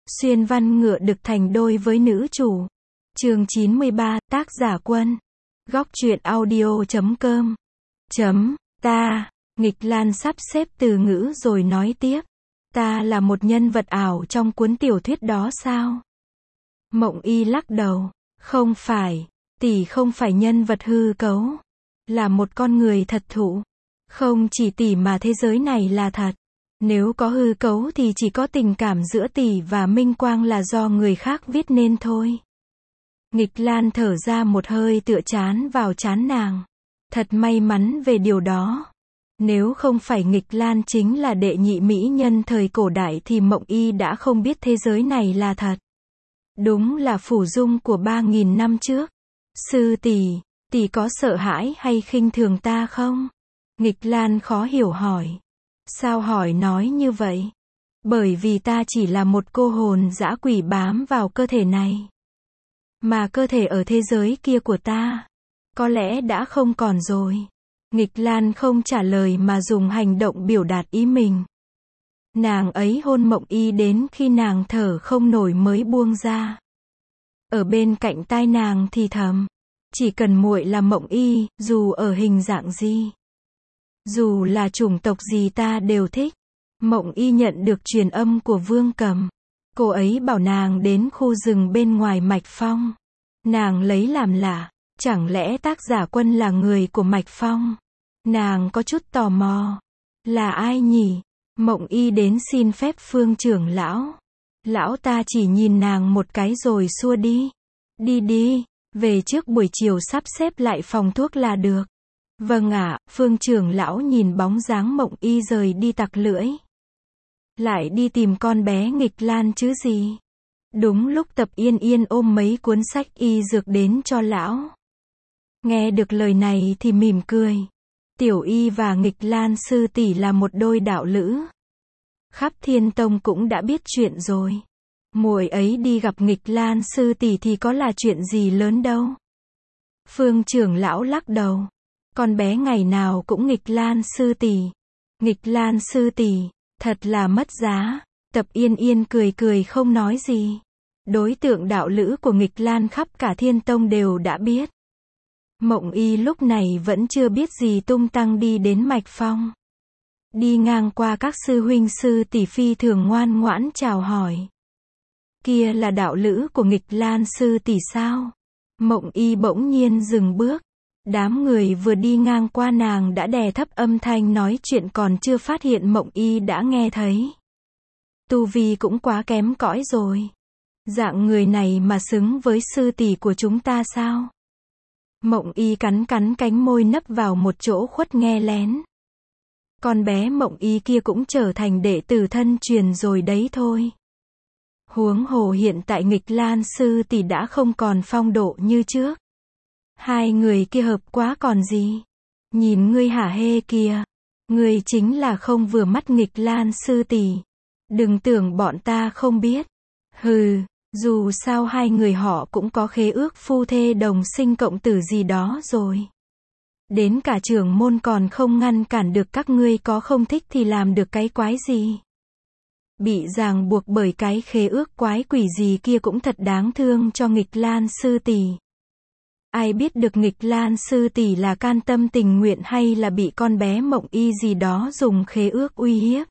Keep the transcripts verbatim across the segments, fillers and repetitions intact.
Xuyên văn ngựa đực thành đôi với nữ chủ. Chương chín mươi ba, tác giả Quân. Góc truyện audio chấm com. Chấm, ta, Nghịch Lan sắp xếp từ ngữ rồi nói tiếp. Ta là một nhân vật ảo trong cuốn tiểu thuyết đó sao? Mộng Y lắc đầu. Không phải, tỷ không phải nhân vật hư cấu. Là một con người thật thụ. Không chỉ tỷ mà thế giới này là thật. Nếu có hư cấu thì chỉ có tình cảm giữa tỷ và Minh Quang là do người khác viết nên thôi. Nghịch Lan thở ra một hơi tựa chán vào trán nàng. Thật may mắn về điều đó. Nếu không phải Nghịch Lan chính là đệ nhị mỹ nhân thời cổ đại thì Mộng Y đã không biết thế giới này là thật. Đúng là phủ dung của ba nghìn năm trước. Sư tỷ, tỷ có sợ hãi hay khinh thường ta không? Nghịch Lan khó hiểu hỏi. Sao hỏi nói như vậy? Bởi vì ta chỉ là một cô hồn dã quỷ bám vào cơ thể này. Mà cơ thể ở thế giới kia của ta, có lẽ đã không còn rồi. Nghịch Lan không trả lời mà dùng hành động biểu đạt ý mình. Nàng ấy hôn Mộng Y đến khi nàng thở không nổi mới buông ra. Ở bên cạnh tai nàng thì thầm. Chỉ cần muội là Mộng Y, dù ở hình dạng gì, dù là chủng tộc gì ta đều thích. Mộng Y nhận được truyền âm của Vương Cầm. Cô ấy bảo nàng đến khu rừng bên ngoài Mạch Phong. Nàng lấy làm lạ, chẳng lẽ tác giả Quân là người của Mạch Phong? Nàng có chút tò mò. Là ai nhỉ? Mộng Y đến xin phép Phương trưởng lão. Lão ta chỉ nhìn nàng một cái rồi xua đi. Đi đi, về trước buổi chiều sắp xếp lại phòng thuốc là được. Vâng ạ, Phương trưởng lão nhìn bóng dáng Mộng Y rời đi tặc lưỡi. Lại đi tìm con bé Nghịch Lan chứ gì. Đúng lúc Tập Yên Yên ôm mấy cuốn sách y dược đến cho lão. Nghe được lời này thì mỉm cười. Tiểu Y và Nghịch Lan sư tỷ là một đôi đạo lữ. Khắp Thiên Tông cũng đã biết chuyện rồi. Muội ấy đi gặp Nghịch Lan sư tỷ thì có là chuyện gì lớn đâu. Phương trưởng lão lắc đầu. Con bé ngày nào cũng Nghịch Lan sư tỷ. Nghịch Lan sư tỷ, thật là mất giá. Tập Yên Yên cười cười không nói gì. Đối tượng đạo lữ của Nghịch Lan khắp cả Thiên Tông đều đã biết. Mộng Y lúc này vẫn chưa biết gì tung tăng đi đến Mạch Phong. Đi ngang qua các sư huynh sư tỷ phi thường ngoan ngoãn chào hỏi. Kia là đạo lữ của Nghịch Lan sư tỷ sao? Mộng Y bỗng nhiên dừng bước. Đám người vừa đi ngang qua nàng đã đè thấp âm thanh nói chuyện còn chưa phát hiện Mộng Y đã nghe thấy. Tu vi cũng quá kém cỏi rồi. Dạng người này mà xứng với sư tỷ của chúng ta sao? Mộng Y cắn cắn cánh môi nấp vào một chỗ khuất nghe lén. Con bé Mộng Y kia cũng trở thành đệ tử thân truyền rồi đấy thôi. Huống hồ hiện tại Nghịch Lan sư tỷ đã không còn phong độ như trước. Hai người kia hợp quá còn gì. Nhìn ngươi hả hê kìa. Ngươi chính là không vừa mắt Nghịch Lan sư tỷ. Đừng tưởng bọn ta không biết. Hừ, dù sao hai người họ cũng có khế ước phu thê đồng sinh cộng tử gì đó rồi. Đến cả trưởng môn còn không ngăn cản được các ngươi, có không thích thì làm được cái quái gì. Bị ràng buộc bởi cái khế ước quái quỷ gì kia cũng thật đáng thương cho Nghịch Lan sư tỷ. Ai biết được Nghịch Lan sư tỷ là can tâm tình nguyện hay là bị con bé Mộng Y gì đó dùng khế ước uy hiếp.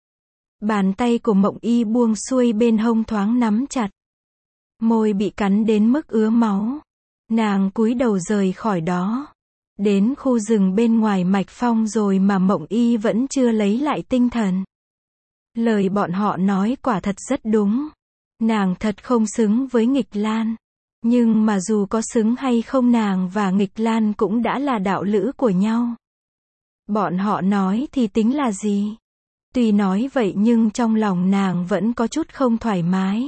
Bàn tay của Mộng Y buông xuôi bên hông thoáng nắm chặt. Môi bị cắn đến mức ứa máu. Nàng cúi đầu rời khỏi đó. Đến khu rừng bên ngoài Mạch Phong rồi mà Mộng Y vẫn chưa lấy lại tinh thần. Lời bọn họ nói quả thật rất đúng. Nàng thật không xứng với Nghịch Lan. Nhưng mà dù có xứng hay không nàng và Nghịch Lan cũng đã là đạo lữ của nhau. Bọn họ nói thì tính là gì? Tuy nói vậy nhưng trong lòng nàng vẫn có chút không thoải mái.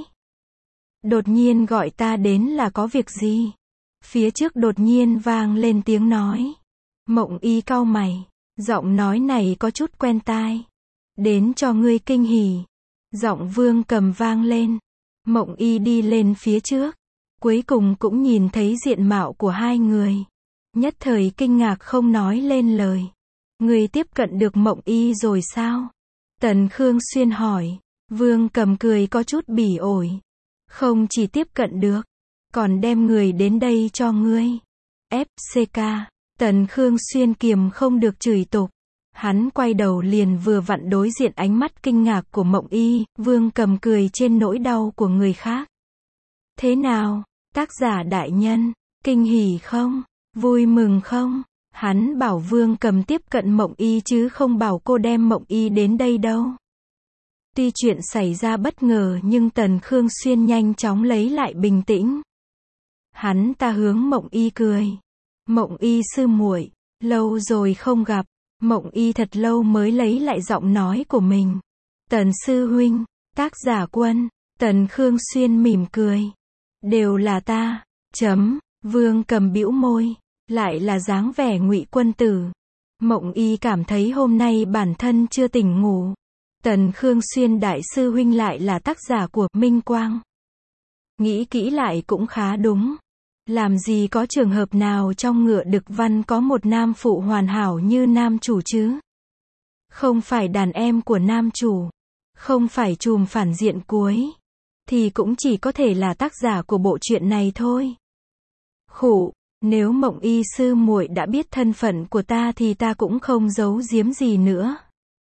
Đột nhiên gọi ta đến là có việc gì? Phía trước đột nhiên vang lên tiếng nói. Mộng Y cau mày. Giọng nói này có chút quen tai. Đến cho ngươi kinh hỉ. Giọng Vương Cầm vang lên. Mộng Y đi lên phía trước. Cuối cùng cũng nhìn thấy diện mạo của hai người. Nhất thời kinh ngạc không nói lên lời. Người tiếp cận được Mộng Y rồi sao? Tần Khương Xuyên hỏi. Vương Cầm cười có chút bỉ ổi. Không chỉ tiếp cận được, còn đem người đến đây cho ngươi. ép xê ca, Tần Khương Xuyên kiềm không được chửi tục. Hắn quay đầu liền vừa vặn đối diện ánh mắt kinh ngạc của Mộng Y, Vương Cầm cười trên nỗi đau của người khác. Thế nào, tác giả đại nhân, kinh hỉ không? Vui mừng không? Hắn bảo Vương Cầm tiếp cận Mộng Y chứ không bảo cô đem Mộng Y đến đây đâu. Tuy chuyện xảy ra bất ngờ nhưng Tần Khương Xuyên nhanh chóng lấy lại bình tĩnh. Hắn ta hướng Mộng Y cười. Mộng Y sư muội, lâu rồi không gặp. Mộng Y thật lâu mới lấy lại giọng nói của mình. Tần sư huynh, tác giả Quân. Tần Khương Xuyên mỉm cười. Đều là ta. Chấm. Vương Cầm bĩu môi. Lại là dáng vẻ Ngụy Quân tử. Mộng Y cảm thấy hôm nay bản thân chưa tỉnh ngủ. Tần Khương Xuyên đại sư huynh lại là tác giả của Minh Quang. Nghĩ kỹ lại cũng khá đúng. Làm gì có trường hợp nào trong Ngựa Đực Văn có một nam phụ hoàn hảo như nam chủ chứ? Không phải đàn em của nam chủ, không phải trùm phản diện cuối, thì cũng chỉ có thể là tác giả của bộ truyện này thôi. Khụ, nếu Mộng Y sư muội đã biết thân phận của ta thì ta cũng không giấu giếm gì nữa.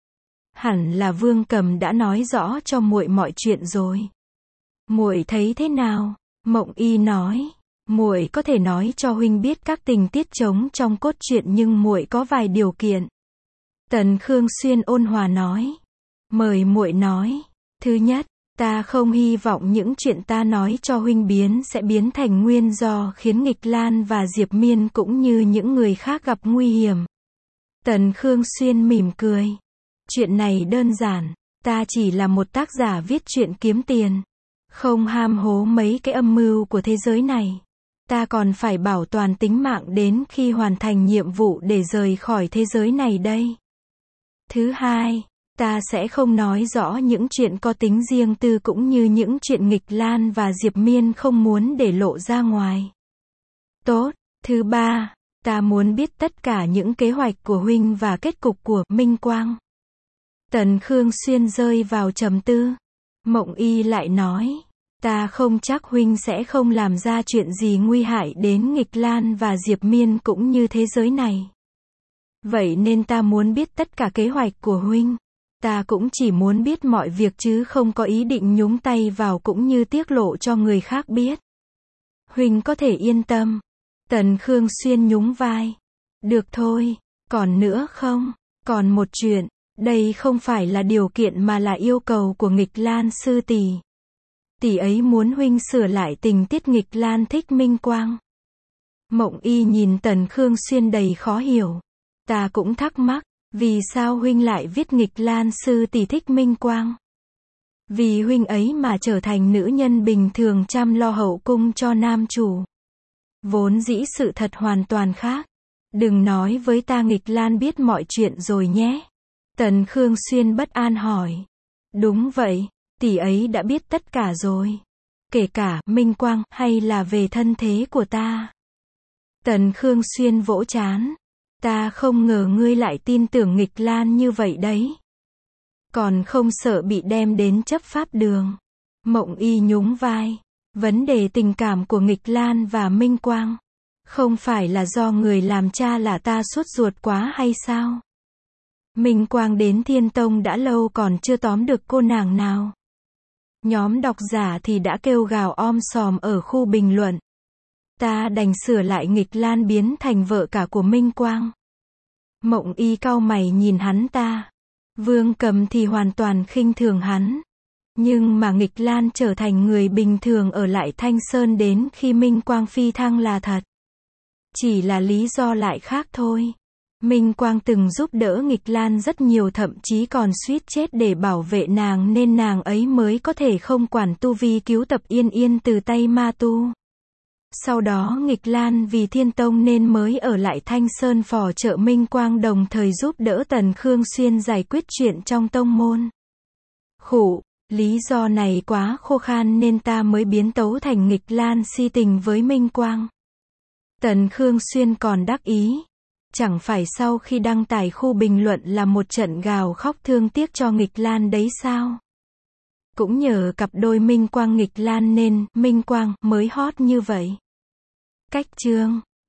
Hẳn là Vương Cầm đã nói rõ cho muội mọi chuyện rồi. Muội thấy thế nào? Mộng Y nói. Muội có thể nói cho huynh biết các tình tiết trống trong cốt truyện nhưng muội có vài điều kiện. Tần Khương Xuyên ôn hòa nói. Mời muội nói. Thứ nhất, ta không hy vọng những chuyện ta nói cho huynh biến sẽ biến thành nguyên do khiến Nghịch Lan và Diệp Miên cũng như những người khác gặp nguy hiểm. Tần Khương Xuyên mỉm cười. Chuyện này đơn giản, ta chỉ là một tác giả viết truyện kiếm tiền, không ham hố mấy cái âm mưu của thế giới này. Ta còn phải bảo toàn tính mạng đến khi hoàn thành nhiệm vụ để rời khỏi thế giới này đây. Thứ hai, ta sẽ không nói rõ những chuyện có tính riêng tư cũng như những chuyện Nghịch Lan và Diệp Miên không muốn để lộ ra ngoài. Tốt. Thứ ba, ta muốn biết tất cả những kế hoạch của huynh và kết cục của Minh Quang. Tần Khương Xuyên rơi vào trầm tư. Mộng Y lại nói. Ta không chắc huynh sẽ không làm ra chuyện gì nguy hại đến Nghịch Lan và Diệp Miên cũng như thế giới này. Vậy nên ta muốn biết tất cả kế hoạch của huynh. Ta cũng chỉ muốn biết mọi việc chứ không có ý định nhúng tay vào cũng như tiết lộ cho người khác biết. Huynh có thể yên tâm. Tần Khương Xuyên nhún vai. Được thôi, còn nữa không? Còn một chuyện, đây không phải là điều kiện mà là yêu cầu của Nghịch Lan sư tỷ. Tỷ ấy muốn huynh sửa lại tình tiết Nghịch Lan thích Minh Quang. Mộng Y nhìn Tần Khương Xuyên đầy khó hiểu. Ta cũng thắc mắc, vì sao huynh lại viết Nghịch Lan sư tỷ thích Minh Quang? Vì huynh ấy mà trở thành nữ nhân bình thường chăm lo hậu cung cho nam chủ. Vốn dĩ sự thật hoàn toàn khác. Đừng nói với ta Nghịch Lan biết mọi chuyện rồi nhé. Tần Khương Xuyên bất an hỏi. Đúng vậy, tỷ ấy đã biết tất cả rồi. Kể cả Minh Quang hay là về thân thế của ta. Tần Khương Xuyên vỗ trán. Ta không ngờ ngươi lại tin tưởng Nghịch Lan như vậy đấy. Còn không sợ bị đem đến chấp pháp đường. Mộng Y nhún vai. Vấn đề tình cảm của Nghịch Lan và Minh Quang không phải là do người làm cha là ta sốt ruột quá hay sao? Minh Quang đến Thiên Tông đã lâu còn chưa tóm được cô nàng nào. Nhóm độc giả thì đã kêu gào om sòm ở khu bình luận. Ta đành sửa lại Nghịch Lan biến thành vợ cả của Minh Quang. Mộng Y cau mày nhìn hắn ta. Vương Cầm thì hoàn toàn khinh thường hắn. Nhưng mà Nghịch Lan trở thành người bình thường ở lại Thanh Sơn đến khi Minh Quang phi thăng là thật. Chỉ là lý do lại khác thôi. Minh Quang từng giúp đỡ Nghịch Lan rất nhiều, thậm chí còn suýt chết để bảo vệ nàng nên nàng ấy mới có thể không quản tu vi cứu Tập Yên Yên từ tay ma tu. Sau đó Nghịch Lan vì Thiên Tông nên mới ở lại Thanh Sơn phò trợ Minh Quang, đồng thời giúp đỡ Tần Khương Xuyên giải quyết chuyện trong tông môn. Khụ, lý do này quá khô khan nên ta mới biến tấu thành Nghịch Lan si tình với Minh Quang. Tần Khương Xuyên còn đắc ý. Chẳng phải sau khi đăng tải khu bình luận là một trận gào khóc thương tiếc cho Nghịch Lan đấy sao? Cũng nhờ cặp đôi Minh Quang nghịch Lan nên Minh Quang mới hot như vậy. Cách chương